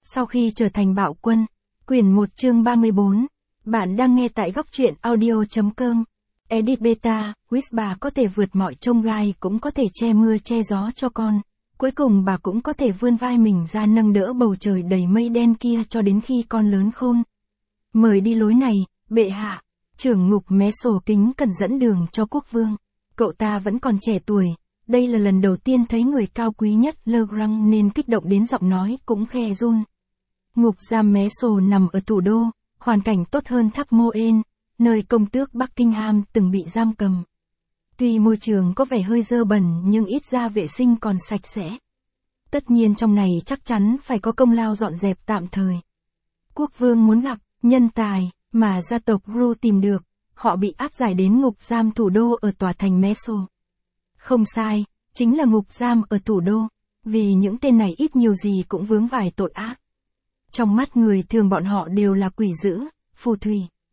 Sau khi trở thành bạo quân, quyển 1 chương 34, bạn đang nghe tại góc truyện audio.com. Edit beta, Wish bà có thể vượt mọi chông gai cũng có thể che mưa che gió cho con. Cuối cùng bà cũng có thể vươn vai mình ra nâng đỡ bầu trời đầy mây đen kia cho đến khi con lớn khôn. Mời đi lối này, bệ hạ. Trưởng ngục mé sổ kính cần dẫn đường cho quốc vương. Cậu ta vẫn còn trẻ tuổi. Đây là lần đầu tiên thấy người cao quý nhất Legrand nên kích động đến giọng nói cũng khe run. Ngục giam mé sổ nằm ở thủ đô, hoàn cảnh tốt hơn tháp Moen, nơi công tước Buckingham từng bị giam cầm. Tuy môi trường có vẻ hơi dơ bẩn nhưng ít ra vệ sinh còn sạch sẽ. Tất nhiên trong này chắc chắn phải có công lao dọn dẹp tạm thời. Quốc vương muốn gặp nhân tài mà gia tộc Gru tìm được, họ bị áp giải đến ngục giam thủ đô ở tòa thành Meso. Không sai, chính là ngục giam ở thủ đô, vì những tên này ít nhiều gì cũng vướng vài tội ác. Trong mắt người thường bọn họ đều là quỷ dữ, phù thủy.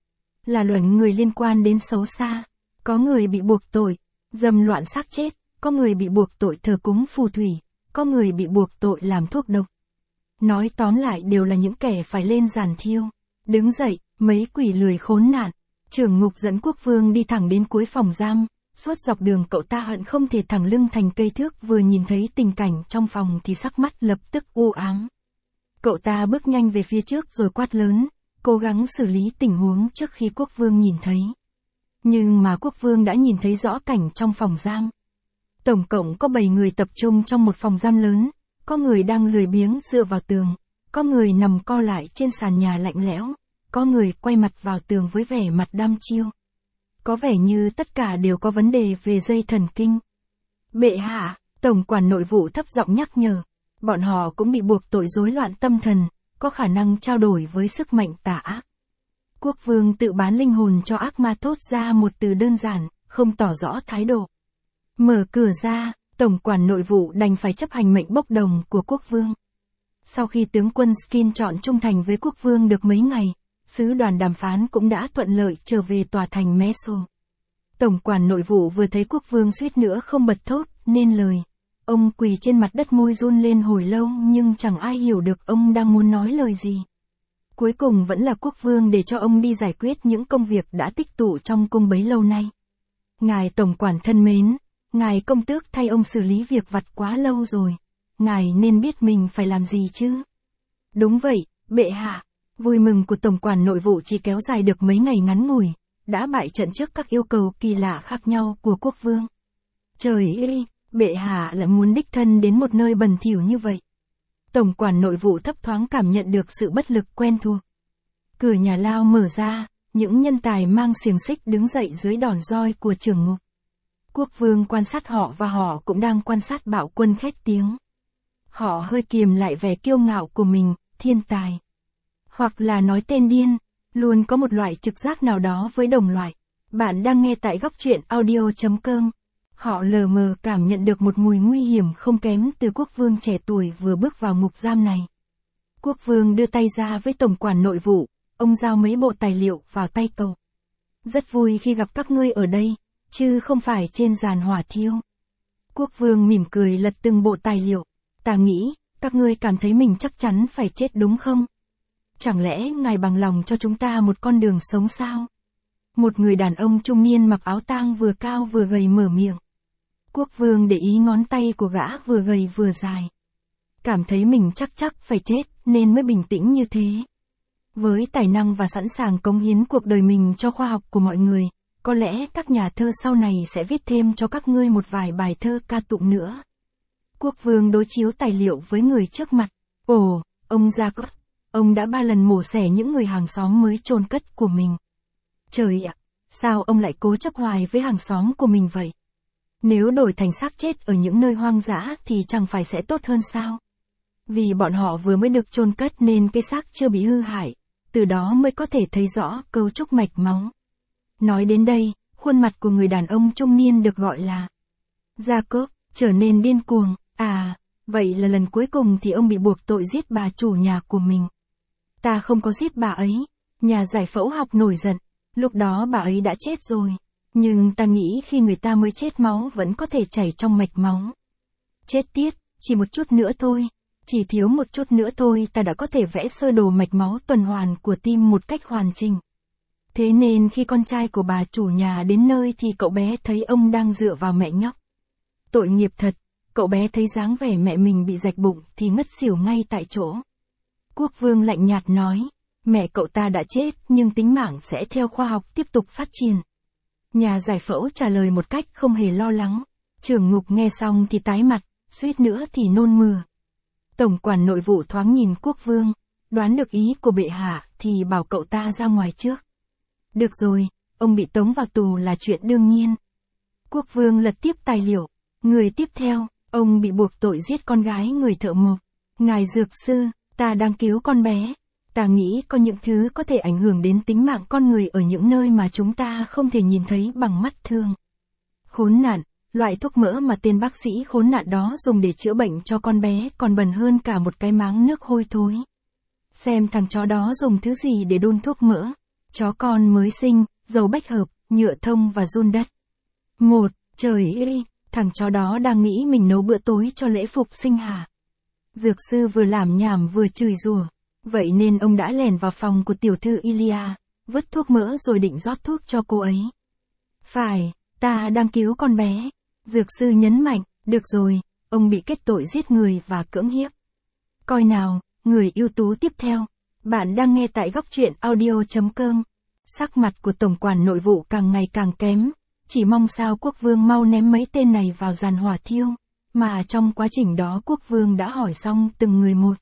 Là luận người liên quan đến xấu xa, có người bị buộc tội, dâm loạn xác chết, có người bị buộc tội thờ cúng phù thủy, có người bị buộc tội làm thuốc độc. Nói tóm lại đều là những kẻ phải lên giàn thiêu. Đứng dậy, mấy quỷ lười khốn nạn. Trưởng ngục dẫn quốc vương đi thẳng đến cuối phòng giam. Suốt dọc đường cậu ta hận không thể thẳng lưng thành cây thước, vừa nhìn thấy tình cảnh trong phòng thì sắc mắt lập tức u ám. Cậu ta bước nhanh về phía trước rồi quát lớn, cố gắng xử lý tình huống trước khi quốc vương nhìn thấy. Nhưng mà quốc vương đã nhìn thấy rõ cảnh trong phòng giam. Tổng cộng có 7 người tập trung trong một phòng giam lớn, có người đang lười biếng dựa vào tường, có người nằm co lại trên sàn nhà lạnh lẽo, có người quay mặt vào tường với vẻ mặt đăm chiêu. Có vẻ như tất cả đều có vấn đề về dây thần kinh. Bệ hạ, tổng quản nội vụ thấp giọng nhắc nhở, bọn họ cũng bị buộc tội rối loạn tâm thần, có khả năng trao đổi với sức mạnh tà ác. Quốc vương tự bán linh hồn cho ác ma thốt ra một từ đơn giản, không tỏ rõ thái độ. Mở cửa ra, tổng quản nội vụ đành phải chấp hành mệnh bốc đồng của quốc vương. Sau khi tướng quân Skin chọn trung thành với quốc vương được mấy ngày, sứ đoàn đàm phán cũng đã thuận lợi trở về tòa thành Meso. Tổng quản nội vụ vừa thấy quốc vương suýt nữa không bật thốt nên lời. Ông quỳ trên mặt đất, môi run lên hồi lâu nhưng chẳng ai hiểu được ông đang muốn nói lời gì. Cuối cùng vẫn là quốc vương để cho ông đi giải quyết những công việc đã tích tụ trong cung bấy lâu nay. Ngài tổng quản thân mến, ngài công tước thay ông xử lý việc vặt quá lâu rồi. Ngài nên biết mình phải làm gì chứ? Đúng vậy, bệ hạ. Vui mừng của tổng quản nội vụ chỉ kéo dài được mấy ngày ngắn ngủi, đã bại trận trước các yêu cầu kỳ lạ khác nhau của quốc vương. Trời ơi, bệ hạ lại muốn đích thân đến một nơi bẩn thỉu như vậy. Tổng quản nội vụ thấp thoáng cảm nhận được sự bất lực quen thuộc. Cửa nhà lao mở ra, những nhân tài mang xiềng xích đứng dậy dưới đòn roi của trưởng ngục. Quốc vương quan sát họ và họ cũng đang quan sát bạo quân khét tiếng. Họ hơi kiềm lại vẻ kiêu ngạo của mình, thiên tài. Hoặc là nói tên điên, luôn có một loại trực giác nào đó với đồng loại. Bạn đang nghe tại góc truyện audio.com. Họ lờ mờ cảm nhận được một mùi nguy hiểm không kém từ quốc vương trẻ tuổi vừa bước vào ngục giam này. Quốc vương đưa tay ra với tổng quản nội vụ, ông giao mấy bộ tài liệu vào tay cậu. Rất vui khi gặp các ngươi ở đây, chứ không phải trên giàn hỏa thiêu. Quốc vương mỉm cười lật từng bộ tài liệu. Ta nghĩ, các ngươi cảm thấy mình chắc chắn phải chết đúng không? Chẳng lẽ ngài bằng lòng cho chúng ta một con đường sống sao? Một người đàn ông trung niên mặc áo tang vừa cao vừa gầy mở miệng. Quốc vương để ý ngón tay của gã vừa gầy vừa dài. Cảm thấy mình chắc phải chết nên mới bình tĩnh như thế. Với tài năng và sẵn sàng cống hiến cuộc đời mình cho khoa học của mọi người, có lẽ các nhà thơ sau này sẽ viết thêm cho các ngươi một vài bài thơ ca tụng nữa. Quốc vương đối chiếu tài liệu với người trước mặt. Ồ, ông Jacob, ông đã 3 lần mổ xẻ những người hàng xóm mới chôn cất của mình. Trời ạ, sao ông lại cố chấp hoài với hàng xóm của mình vậy? Nếu đổi thành xác chết ở những nơi hoang dã thì chẳng phải sẽ tốt hơn sao? Vì bọn họ vừa mới được chôn cất nên cái xác chưa bị hư hại, từ đó mới có thể thấy rõ cấu trúc mạch máu. Nói đến đây, khuôn mặt của người đàn ông trung niên được gọi là Jacob trở nên điên cuồng. À, vậy là lần cuối cùng thì ông bị buộc tội giết bà chủ nhà của mình. Ta không có giết bà ấy. Nhà giải phẫu học nổi giận. Lúc đó bà ấy đã chết rồi. Nhưng ta nghĩ khi người ta mới chết máu vẫn có thể chảy trong mạch máu. Chết tiết, chỉ một chút nữa thôi. Chỉ thiếu một chút nữa thôi ta đã có thể vẽ sơ đồ mạch máu tuần hoàn của tim một cách hoàn chỉnh. Thế nên khi con trai của bà chủ nhà đến nơi thì cậu bé thấy ông đang dựa vào mẹ nhóc. Tội nghiệp thật, cậu bé thấy dáng vẻ mẹ mình bị rạch bụng thì ngất xỉu ngay tại chỗ. Quốc vương lạnh nhạt nói, mẹ cậu ta đã chết nhưng tính mạng sẽ theo khoa học tiếp tục phát triển. Nhà giải phẫu trả lời một cách không hề lo lắng. Trưởng ngục nghe xong thì tái mặt, suýt nữa thì nôn mửa. Tổng quản nội vụ thoáng nhìn quốc vương, đoán được ý của bệ hạ thì bảo cậu ta ra ngoài trước. Được rồi, ông bị tống vào tù là chuyện đương nhiên. Quốc vương lật tiếp tài liệu. Người tiếp theo, ông bị buộc tội giết con gái người thợ mộc. Ngài dược sư, ta đang cứu con bé. Ta nghĩ có những thứ có thể ảnh hưởng đến tính mạng con người ở những nơi mà chúng ta không thể nhìn thấy bằng mắt thường. Khốn nạn, loại thuốc mỡ mà tên bác sĩ khốn nạn đó dùng để chữa bệnh cho con bé còn bẩn hơn cả một cái máng nước hôi thối. Xem thằng chó đó dùng thứ gì để đun thuốc mỡ. Chó con mới sinh, dầu bách hợp, nhựa thông và giun đất. Trời ơi, thằng chó đó đang nghĩ mình nấu bữa tối cho lễ phục sinh hả? Dược sư vừa làm nhảm vừa chửi rủa. Vậy nên ông đã lẻn vào phòng của tiểu thư Ilia, vứt thuốc mỡ rồi định rót thuốc cho cô ấy. Phải, ta đang cứu con bé. Dược sư nhấn mạnh, được rồi, ông bị kết tội giết người và cưỡng hiếp. Coi nào, người ưu tú tiếp theo. Bạn đang nghe tại góc truyện audio.com. Sắc mặt của tổng quản nội vụ càng ngày càng kém, chỉ mong sao quốc vương mau ném mấy tên này vào giàn hỏa thiêu, mà trong quá trình đó quốc vương đã hỏi xong từng người một.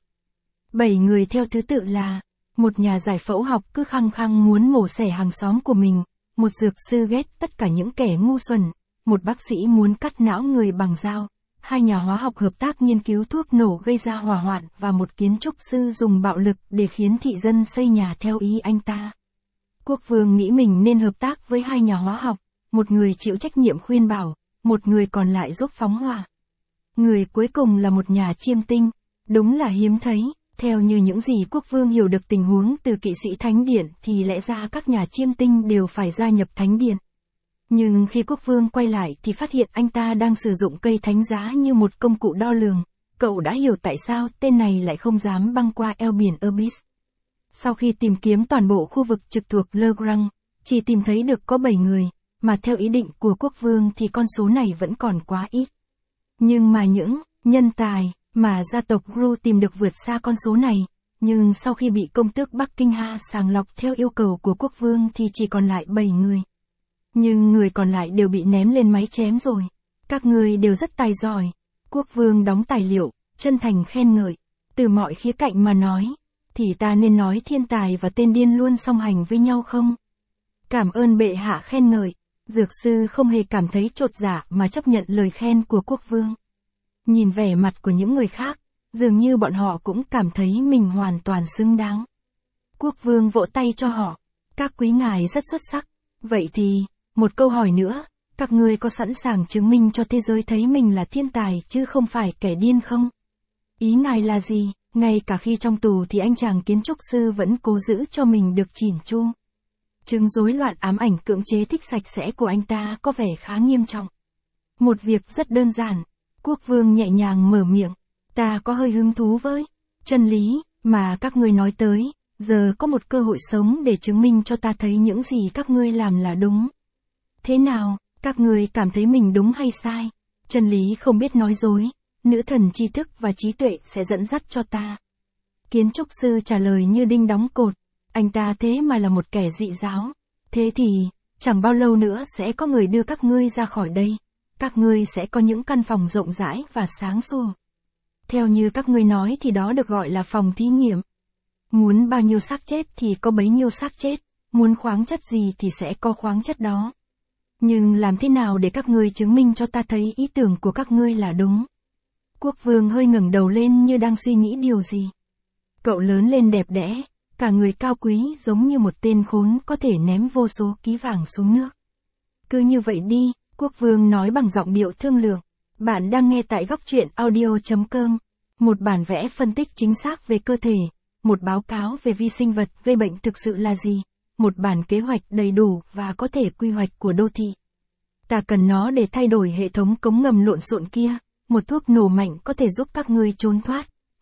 7 người theo thứ tự là, một nhà giải phẫu học cứ khăng khăng muốn mổ xẻ hàng xóm của mình, một dược sư ghét tất cả những kẻ ngu xuẩn, một bác sĩ muốn cắt não người bằng dao, 2 nhà hóa học hợp tác nghiên cứu thuốc nổ gây ra hỏa hoạn và một kiến trúc sư dùng bạo lực để khiến thị dân xây nhà theo ý anh ta. Quốc vương nghĩ mình nên hợp tác với 2 nhà hóa học, một người chịu trách nhiệm khuyên bảo, một người còn lại giúp phóng hỏa. Người cuối cùng là một nhà chiêm tinh, đúng là hiếm thấy. Theo như những gì quốc vương hiểu được tình huống từ kỵ sĩ thánh điện thì lẽ ra các nhà chiêm tinh đều phải gia nhập thánh điện. Nhưng khi quốc vương quay lại thì phát hiện anh ta đang sử dụng cây thánh giá như một công cụ đo lường. Cậu đã hiểu tại sao tên này lại không dám băng qua eo biển Abyss. Sau khi tìm kiếm toàn bộ khu vực trực thuộc Le Grand, chỉ tìm thấy được có 7 người, mà theo ý định của quốc vương thì con số này vẫn còn quá ít. Nhưng mà những nhân tài mà gia tộc Gru tìm được vượt xa con số này, nhưng sau khi bị công tước Bắc Kinh Ha sàng lọc theo yêu cầu của quốc vương thì chỉ còn lại 7 người. Nhưng người còn lại đều bị ném lên máy chém rồi. Các người đều rất tài giỏi. Quốc vương đóng tài liệu, chân thành khen ngợi. Từ mọi khía cạnh mà nói, thì ta nên nói thiên tài và tên điên luôn song hành với nhau không? Cảm ơn bệ hạ khen ngợi. Dược sư không hề cảm thấy chột dạ mà chấp nhận lời khen của quốc vương. Nhìn vẻ mặt của những người khác, dường như bọn họ cũng cảm thấy mình hoàn toàn xứng đáng. Quốc vương vỗ tay cho họ. Các quý ngài rất xuất sắc. Vậy thì, một câu hỏi nữa, các ngươi có sẵn sàng chứng minh cho thế giới thấy mình là thiên tài chứ không phải kẻ điên không? Ý ngài là gì? Ngay cả khi trong tù thì anh chàng kiến trúc sư vẫn cố giữ cho mình được chỉn chu. Chứng rối loạn ám ảnh cưỡng chế thích sạch sẽ của anh ta có vẻ khá nghiêm trọng. Một việc rất đơn giản. Quốc vương nhẹ nhàng mở miệng. Ta có hơi hứng thú với chân lý mà các ngươi nói tới. Giờ có một cơ hội sống để chứng minh cho ta thấy những gì các ngươi làm là đúng. Thế nào, các ngươi cảm thấy mình đúng hay sai? Chân lý không biết nói dối. Nữ thần tri thức và trí tuệ sẽ dẫn dắt cho ta. Kiến trúc sư trả lời như đinh đóng cột. Anh ta thế mà là một kẻ dị giáo. Thế thì, chẳng bao lâu nữa sẽ có người đưa các ngươi ra khỏi đây. Các ngươi sẽ có những căn phòng rộng rãi và sáng sủa. Theo như các ngươi nói thì đó được gọi là phòng thí nghiệm. Muốn bao nhiêu xác chết thì có bấy nhiêu xác chết. Muốn khoáng chất gì thì sẽ có khoáng chất đó. Nhưng làm thế nào để các ngươi chứng minh cho ta thấy ý tưởng của các ngươi là đúng? Quốc vương hơi ngẩng đầu lên như đang suy nghĩ điều gì. Cậu lớn lên đẹp đẽ, cả người cao quý giống như một tên khốn có thể ném vô số ký vàng xuống nước. Cứ như vậy đi, quốc vương nói bằng giọng điệu thương lượng. Bạn đang nghe tại góc truyện audio.com. Một bản vẽ phân tích chính xác về cơ thể, một báo cáo về vi sinh vật gây bệnh thực sự là gì, một bản kế hoạch đầy đủ và có thể quy hoạch của đô thị. Ta cần nó để thay đổi hệ thống cống ngầm lộn xộn kia, một thuốc nổ mạnh có thể giúp các ngươi trốn thoát,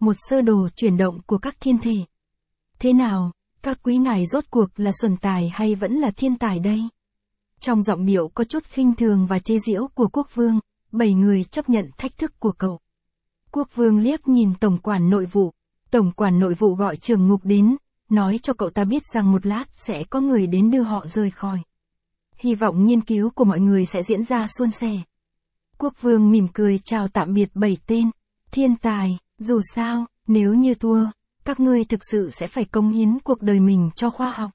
một sơ đồ chuyển động của các thiên thể. Thế nào, các quý ngài rốt cuộc là xuẩn tài hay vẫn là thiên tài đây? Trong giọng điệu có chút khinh thường và chế giễu của quốc vương, 7 người chấp nhận thách thức của cậu. Quốc vương liếc nhìn tổng quản nội vụ. Tổng quản nội vụ gọi trưởng ngục đến, nói cho cậu ta biết rằng một lát sẽ có người đến đưa họ rời khỏi. Hy vọng nghiên cứu của mọi người sẽ diễn ra suôn sẻ. Quốc vương mỉm cười chào tạm biệt 7 tên. Thiên tài, dù sao, nếu như thua, các ngươi thực sự sẽ phải cống hiến cuộc đời mình cho khoa học.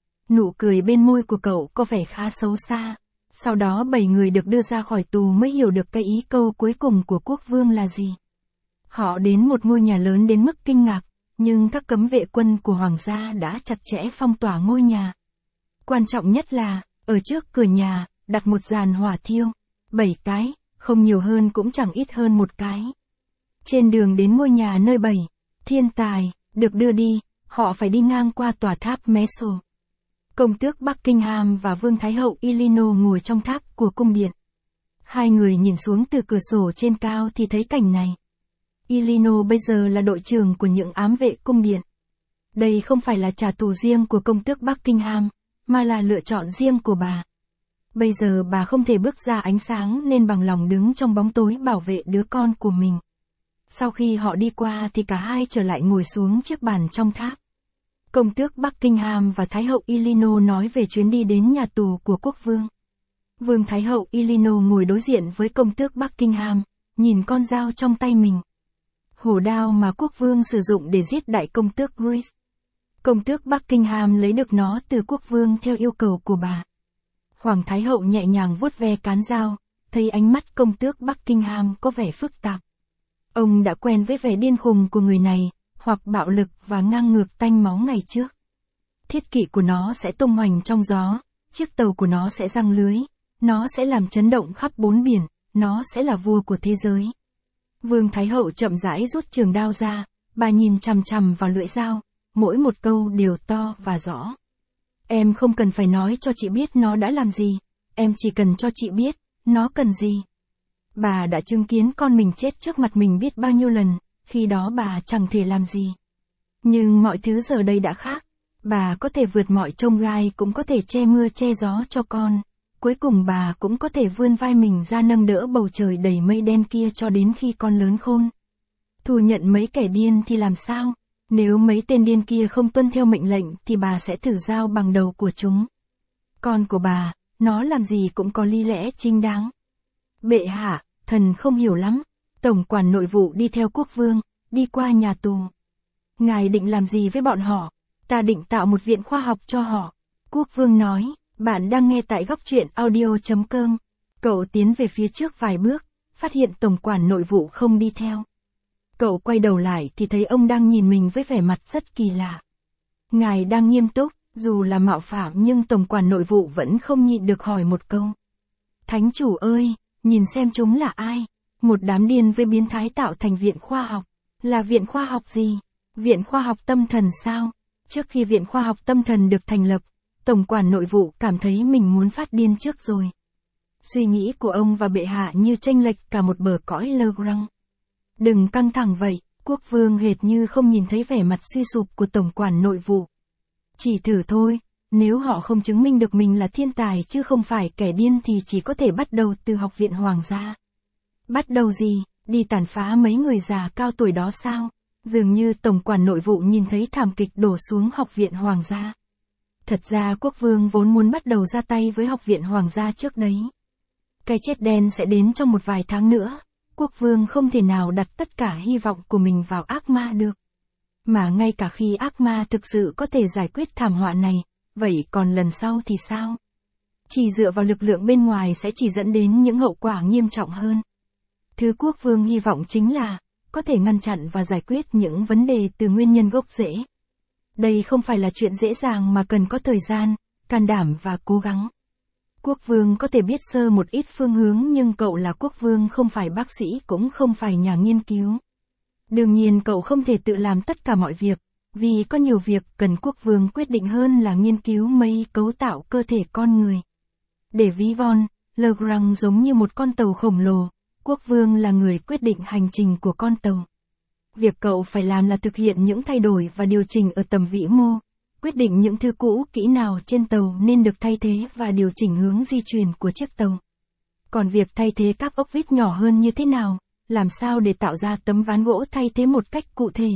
Nụ cười bên môi của cậu có vẻ khá xấu xa. Sau đó 7 người được đưa ra khỏi tù mới hiểu được cái ý câu cuối cùng của quốc vương là gì. Họ đến một ngôi nhà lớn đến mức kinh ngạc, nhưng các cấm vệ quân của hoàng gia đã chặt chẽ phong tỏa ngôi nhà. Quan trọng nhất là, ở trước cửa nhà, đặt một giàn hỏa thiêu. 7 cái, không nhiều hơn cũng chẳng ít hơn một cái. Trên đường đến ngôi nhà nơi 7 thiên tài được đưa đi, họ phải đi ngang qua tòa tháp Meso. Công tước Buckingham và Vương Thái hậu Illinois ngồi trong tháp của cung điện. Hai người nhìn xuống từ cửa sổ trên cao thì thấy cảnh này. Illinois bây giờ là đội trưởng của những ám vệ cung điện. Đây không phải là trả tù riêng của công tước Buckingham, mà là lựa chọn riêng của bà. Bây giờ bà không thể bước ra ánh sáng nên bằng lòng đứng trong bóng tối bảo vệ đứa con của mình. Sau khi họ đi qua thì cả hai trở lại ngồi xuống chiếc bàn trong tháp. Công tước Buckingham và Thái hậu Illinois nói về chuyến đi đến nhà tù của quốc vương. Vương Thái hậu Illinois ngồi đối diện với công tước Buckingham, nhìn con dao trong tay mình. Hổ đao mà quốc vương sử dụng để giết đại công tước Grace. Công tước Buckingham lấy được nó từ quốc vương theo yêu cầu của bà. Hoàng Thái hậu nhẹ nhàng vuốt ve cán dao, thấy ánh mắt công tước Buckingham có vẻ phức tạp. Ông đã quen với vẻ điên khùng của người này, hoặc bạo lực và ngang ngược tanh máu ngày trước. Thiết kỵ của nó sẽ tung hoành trong gió, chiếc tàu của nó sẽ giăng lưới, nó sẽ làm chấn động khắp 4 biển, nó sẽ là vua của thế giới. Vương Thái hậu chậm rãi rút trường đao ra, bà nhìn chằm chằm vào lưỡi dao, mỗi một câu đều to và rõ. Em không cần phải nói cho chị biết nó đã làm gì, em chỉ cần cho chị biết, nó cần gì. Bà đã chứng kiến con mình chết trước mặt mình biết bao nhiêu lần, khi đó bà chẳng thể làm gì. Nhưng mọi thứ giờ đây đã khác, bà có thể vượt mọi chông gai cũng có thể che mưa che gió cho con. Cuối cùng bà cũng có thể vươn vai mình ra nâng đỡ bầu trời đầy mây đen kia cho đến khi con lớn khôn. Thu nhận mấy kẻ điên thì làm sao? Nếu mấy tên điên kia không tuân theo mệnh lệnh thì bà sẽ thử dao bằng đầu của chúng. Con của bà, nó làm gì cũng có lý lẽ chính đáng. Bệ hạ, thần không hiểu lắm. Tổng quản nội vụ đi theo quốc vương, đi qua nhà tù. Ngài định làm gì với bọn họ? Ta định tạo một viện khoa học cho họ. Quốc vương nói, bạn đang nghe tại góc truyện audio.com. Cậu tiến về phía trước vài bước, phát hiện tổng quản nội vụ không đi theo. Cậu quay đầu lại thì thấy ông đang nhìn mình với vẻ mặt rất kỳ lạ. Ngài đang nghiêm túc, dù là mạo phạm nhưng tổng quản nội vụ vẫn không nhịn được hỏi một câu. Thánh chủ ơi, nhìn xem chúng là ai? Một đám điên với biến thái tạo thành viện khoa học. Là viện khoa học gì? Viện khoa học tâm thần sao? Trước khi viện khoa học tâm thần được thành lập, tổng quản nội vụ cảm thấy mình muốn phát điên trước rồi. Suy nghĩ của ông và bệ hạ như chênh lệch cả một bờ cõi Lograng. Đừng căng thẳng vậy, quốc vương hệt như không nhìn thấy vẻ mặt suy sụp của tổng quản nội vụ. Chỉ thử thôi, nếu họ không chứng minh được mình là thiên tài chứ không phải kẻ điên thì chỉ có thể bắt đầu từ học viện hoàng gia. Bắt đầu gì, đi tàn phá mấy người già cao tuổi đó sao? Dường như tổng quản nội vụ nhìn thấy thảm kịch đổ xuống học viện hoàng gia. Thật ra quốc vương vốn muốn bắt đầu ra tay với học viện hoàng gia trước đấy. Cái chết đen sẽ đến trong một vài tháng nữa. Quốc vương không thể nào đặt tất cả hy vọng của mình vào ác ma được. Mà ngay cả khi ác ma thực sự có thể giải quyết thảm họa này, vậy còn lần sau thì sao? Chỉ dựa vào lực lượng bên ngoài sẽ chỉ dẫn đến những hậu quả nghiêm trọng hơn. Thứ quốc vương hy vọng chính là, có thể ngăn chặn và giải quyết những vấn đề từ nguyên nhân gốc rễ. Đây không phải là chuyện dễ dàng mà cần có thời gian, can đảm và cố gắng. Quốc vương có thể biết sơ một ít phương hướng nhưng cậu là quốc vương không phải bác sĩ cũng không phải nhà nghiên cứu. Đương nhiên cậu không thể tự làm tất cả mọi việc, vì có nhiều việc cần quốc vương quyết định hơn là nghiên cứu mấy cấu tạo cơ thể con người. Để ví von, Lograng giống như một con tàu khổng lồ, quốc vương là người quyết định hành trình của con tàu. Việc cậu phải làm là thực hiện những thay đổi và điều chỉnh ở tầm vĩ mô, quyết định những thứ cũ kỹ nào trên tàu nên được thay thế và điều chỉnh hướng di chuyển của chiếc tàu. Còn việc thay thế các ốc vít nhỏ hơn như thế nào, làm sao để tạo ra tấm ván gỗ thay thế một cách cụ thể.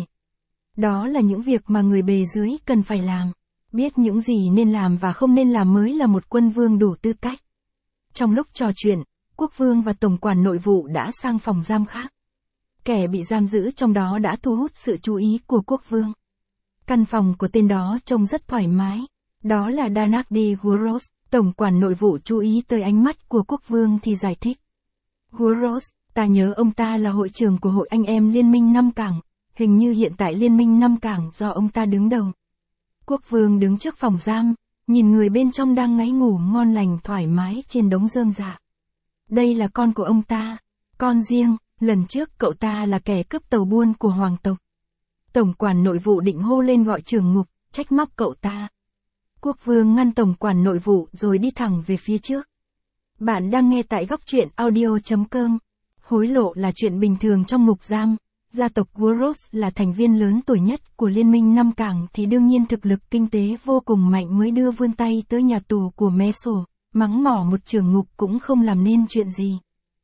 Đó là những việc mà người bề dưới cần phải làm. Biết những gì nên làm và không nên làm mới là một quân vương đủ tư cách. Trong lúc trò chuyện, quốc vương và tổng quản nội vụ đã sang phòng giam khác. Kẻ bị giam giữ trong đó đã thu hút sự chú ý của quốc vương. Căn phòng của tên đó trông rất thoải mái. Đó là Danakdi Guros. Tổng quản nội vụ chú ý tới ánh mắt của quốc vương thì giải thích. Guros, ta nhớ ông ta là hội trưởng của hội anh em Liên minh Năm Cảng. Hình như hiện tại Liên minh Năm Cảng do ông ta đứng đầu. Quốc vương đứng trước phòng giam, nhìn người bên trong đang ngáy ngủ ngon lành thoải mái trên đống rơm rạ. Đây là con của ông ta, con riêng, lần trước cậu ta là kẻ cướp tàu buôn của hoàng tộc. Tổng quản nội vụ định hô lên gọi trưởng ngục, trách móc cậu ta. Quốc vương ngăn tổng quản nội vụ rồi đi thẳng về phía trước. Bạn đang nghe tại góc truyện audio.com. Hối lộ là chuyện bình thường trong ngục giam. Gia tộc Guros là thành viên lớn tuổi nhất của Liên minh Năm Cảng thì đương nhiên thực lực kinh tế vô cùng mạnh mới đưa vươn tay tới nhà tù của Meso, mắng mỏ một trưởng ngục cũng không làm nên chuyện gì.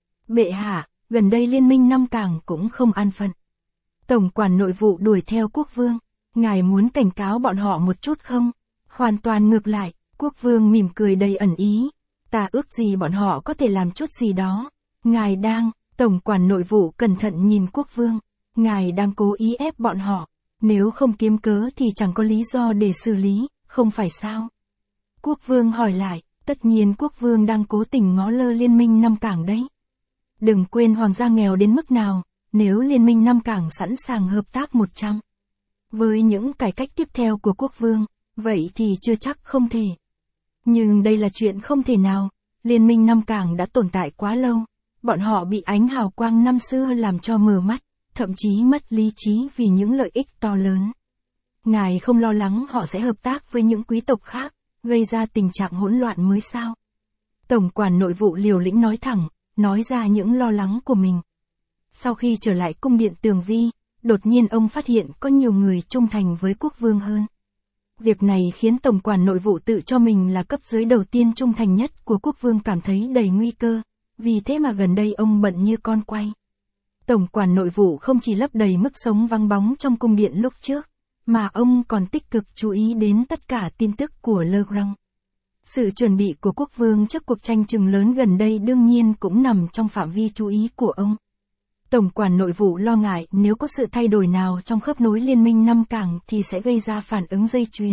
Bệ hạ, gần đây Liên minh Năm Cảng cũng không an phận. Tổng quản nội vụ đuổi theo quốc vương. Ngài muốn cảnh cáo bọn họ một chút không? Hoàn toàn ngược lại, quốc vương mỉm cười đầy ẩn ý. Ta ước gì bọn họ có thể làm chút gì đó. Ngài đang, tổng quản nội vụ cẩn thận nhìn quốc vương. Ngài đang cố ý ép bọn họ. Nếu không kiếm cớ thì chẳng có lý do để xử lý, không phải sao? Quốc vương hỏi lại, tất nhiên quốc vương đang cố tình ngó lơ Liên minh Năm Cảng đấy. Đừng quên hoàng gia nghèo đến mức nào, nếu Liên minh Năm Cảng sẵn sàng hợp tác 100. Với những cải cách tiếp theo của quốc vương, vậy thì chưa chắc không thể. Nhưng đây là chuyện không thể nào, Liên minh Năm Cảng đã tồn tại quá lâu, bọn họ bị ánh hào quang năm xưa làm cho mờ mắt, thậm chí mất lý trí vì những lợi ích to lớn. Ngài không lo lắng họ sẽ hợp tác với những quý tộc khác, gây ra tình trạng hỗn loạn mới sao? Tổng quản nội vụ liều lĩnh nói thẳng, nói ra những lo lắng của mình. Sau khi trở lại cung điện Tường Vi, đột nhiên ông phát hiện có nhiều người trung thành với quốc vương hơn. Việc này khiến tổng quản nội vụ tự cho mình là cấp dưới đầu tiên trung thành nhất của quốc vương cảm thấy đầy nguy cơ, vì thế mà gần đây ông bận như con quay. Tổng quản nội vụ không chỉ lấp đầy mức sống vắng bóng trong cung điện lúc trước, mà ông còn tích cực chú ý đến tất cả tin tức của Le Grand. Sự chuẩn bị của quốc vương trước cuộc tranh chừng lớn gần đây đương nhiên cũng nằm trong phạm vi chú ý của ông. Tổng quản nội vụ lo ngại nếu có sự thay đổi nào trong khớp nối Liên minh Năm Cảng thì sẽ gây ra phản ứng dây chuyền.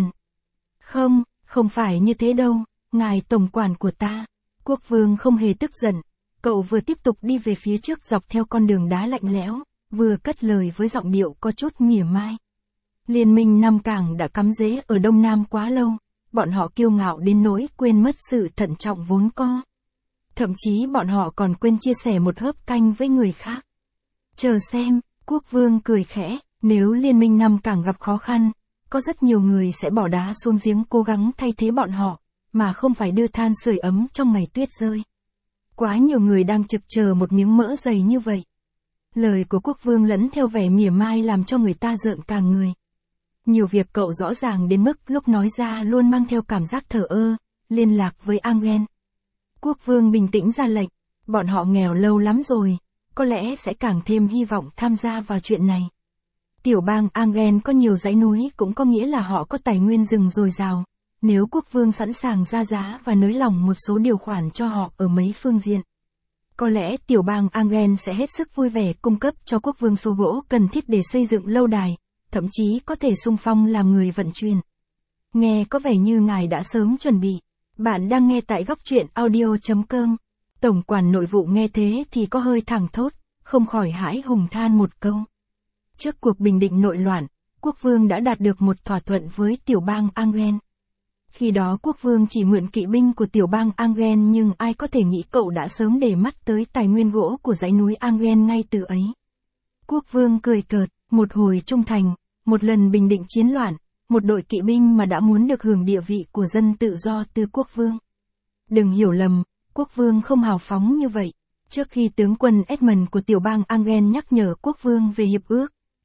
Không phải như thế đâu, ngài tổng quản của ta. Quốc vương không hề tức giận, cậu vừa tiếp tục đi về phía trước dọc theo con đường đá lạnh lẽo, vừa cất lời với giọng điệu có chút mỉa mai. Liên minh Năm Cảng đã cắm rễ ở Đông Nam quá lâu, bọn họ kiêu ngạo đến nỗi quên mất sự thận trọng vốn có. Thậm chí bọn họ còn quên chia sẻ một hớp canh với người khác. Chờ xem, quốc vương cười khẽ, nếu Liên minh Năm Cảng gặp khó khăn, có rất nhiều người sẽ bỏ đá xuống giếng cố gắng thay thế bọn họ, mà không phải đưa than sưởi ấm trong ngày tuyết rơi. Quá nhiều người đang trực chờ một miếng mỡ dày như vậy. Lời của quốc vương lẫn theo vẻ mỉa mai làm cho người ta rợn cả người. Nhiều việc cậu rõ ràng đến mức lúc nói ra luôn mang theo cảm giác thờ ơ, liên lạc với Angren. Quốc vương bình tĩnh ra lệnh, bọn họ nghèo lâu lắm rồi, có lẽ sẽ càng thêm hy vọng tham gia vào chuyện này. Tiểu bang Angren có nhiều dãy núi cũng có nghĩa là họ có tài nguyên rừng dồi dào, nếu quốc vương sẵn sàng ra giá và nới lỏng một số điều khoản cho họ ở mấy phương diện. Có lẽ tiểu bang Angren sẽ hết sức vui vẻ cung cấp cho quốc vương số gỗ cần thiết để xây dựng lâu đài, thậm chí có thể xung phong làm người vận chuyển. Nghe có vẻ như ngài đã sớm chuẩn bị. Bạn đang nghe tại góc truyện audio.com. Tổng quản nội vụ nghe thế thì có hơi thẳng thốt, không khỏi hãi hùng than một câu. Trước cuộc bình định nội loạn, quốc vương đã đạt được một thỏa thuận với tiểu bang Angren. Khi đó quốc vương chỉ mượn kỵ binh của tiểu bang Angren nhưng ai có thể nghĩ cậu đã sớm để mắt tới tài nguyên gỗ của dãy núi Angren ngay từ ấy. Quốc vương cười cợt, một hồi trung thành, một lần bình định chiến loạn, một đội kỵ binh mà đã muốn được hưởng địa vị của dân tự do từ quốc vương. Đừng hiểu lầm, quốc vương không hào phóng như vậy. Trước khi tướng quân Edmund của tiểu bang Angren nhắc nhở quốc vương về hiệp ước,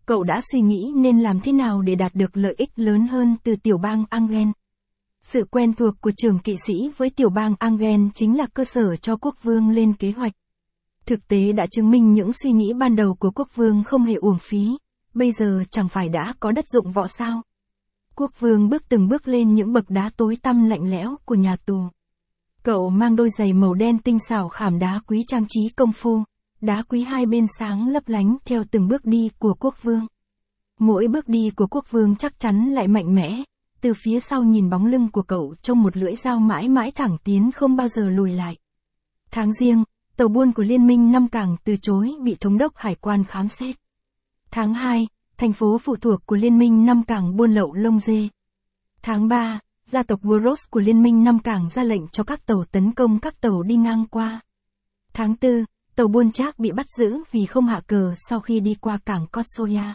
cậu đã suy nghĩ nên làm thế nào để đạt được lợi ích lớn hơn từ tiểu bang Angel. Sự quen thuộc của trưởng kỵ sĩ với tiểu bang Angel chính là cơ sở cho quốc vương lên kế hoạch. Thực tế đã chứng minh những suy nghĩ ban đầu của quốc vương không hề uổng phí, bây giờ chẳng phải đã có đất dụng võ sao. Quốc vương từng bước lên những bậc đá tối tăm lạnh lẽo của nhà tù. Cậu mang đôi giày màu đen tinh xảo khảm đá quý trang trí công phu, đá quý hai bên sáng lấp lánh theo từng bước đi của quốc vương. Mỗi bước đi của quốc vương chắc chắn lại mạnh mẽ, từ phía sau nhìn bóng lưng của cậu trông một lưỡi dao mãi mãi thẳng tiến không bao giờ lùi lại. Tháng Giêng, tàu buôn của Liên minh Năm Cảng từ chối bị thống đốc hải quan khám xét. Tháng 2, thành phố phụ thuộc của Liên minh Năm Cảng buôn lậu lông dê. Tháng 3, gia tộc Wuros của Liên minh Năm Cảng ra lệnh cho các tàu tấn công các tàu đi ngang qua. Tháng 4, tàu buôn Trác bị bắt giữ vì không hạ cờ sau khi đi qua cảng Kotsoya.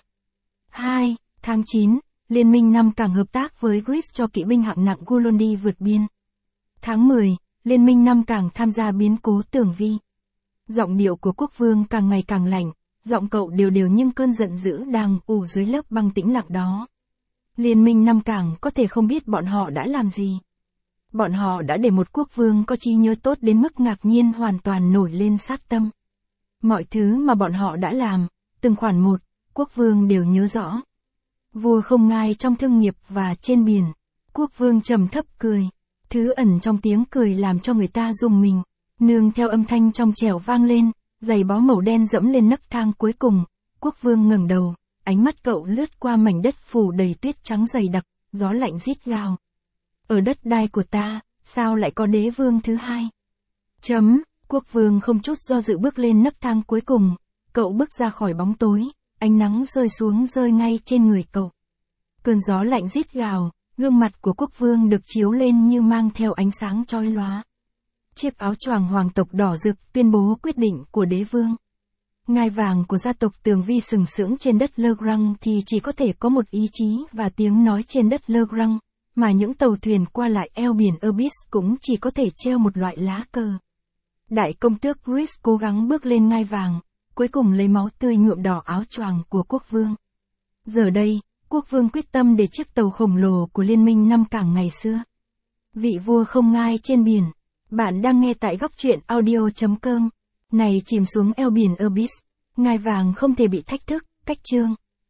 2. Tháng 9, Liên minh Năm Cảng hợp tác với Greece cho kỵ binh hạng nặng Gulundi vượt biên. Tháng 10, Liên minh Năm Cảng tham gia biến cố Tường Vi. Giọng điệu của quốc vương càng ngày càng lạnh, giọng cậu đều đều nhưng cơn giận dữ đang ù dưới lớp băng tĩnh lặng đó. Liên minh Năm Cảng có thể không biết bọn họ đã làm gì. Bọn họ đã để một quốc vương có trí nhớ tốt đến mức ngạc nhiên hoàn toàn nổi lên sát tâm. Mọi thứ mà bọn họ đã làm, từng khoản một, quốc vương đều nhớ rõ. Vua không ngai trong thương nghiệp và trên biển. Quốc vương trầm thấp cười. Thứ ẩn trong tiếng cười làm cho người ta rùng mình. Nương theo âm thanh trong trẻo vang lên, giày bó màu đen dẫm lên nấc thang cuối cùng. Quốc vương ngẩng đầu, ánh mắt cậu lướt qua mảnh đất phủ đầy tuyết trắng dày đặc, gió lạnh rít gào. Ở đất đai của ta, sao lại có đế vương thứ hai? Quốc vương không chút do dự bước lên nấc thang cuối cùng. Cậu bước ra khỏi bóng tối, ánh nắng rơi xuống rơi ngay trên người cậu. Cơn gió lạnh rít gào, gương mặt của quốc vương được chiếu lên như mang theo ánh sáng chói lóa. Chiếc áo choàng hoàng tộc đỏ rực tuyên bố quyết định của đế vương. Ngai vàng của gia tộc Tường Vi sừng sững trên đất Le Grand thì chỉ có thể có một ý chí và tiếng nói trên đất Le Grand, mà những tàu thuyền qua lại eo biển Abyss cũng chỉ có thể treo một loại lá cờ. Đại công tước Greece cố gắng bước lên ngai vàng, cuối cùng lấy máu tươi nhuộm đỏ áo choàng của quốc vương. Giờ đây, quốc vương quyết tâm để chiếc tàu khổng lồ của Liên minh Năm Cảng ngày xưa. Vị vua không ngai trên biển. Bạn đang nghe tại góc truyện audio.com. Này chìm xuống eo biển Abyss, ngai vàng không thể bị thách thức, cách chương.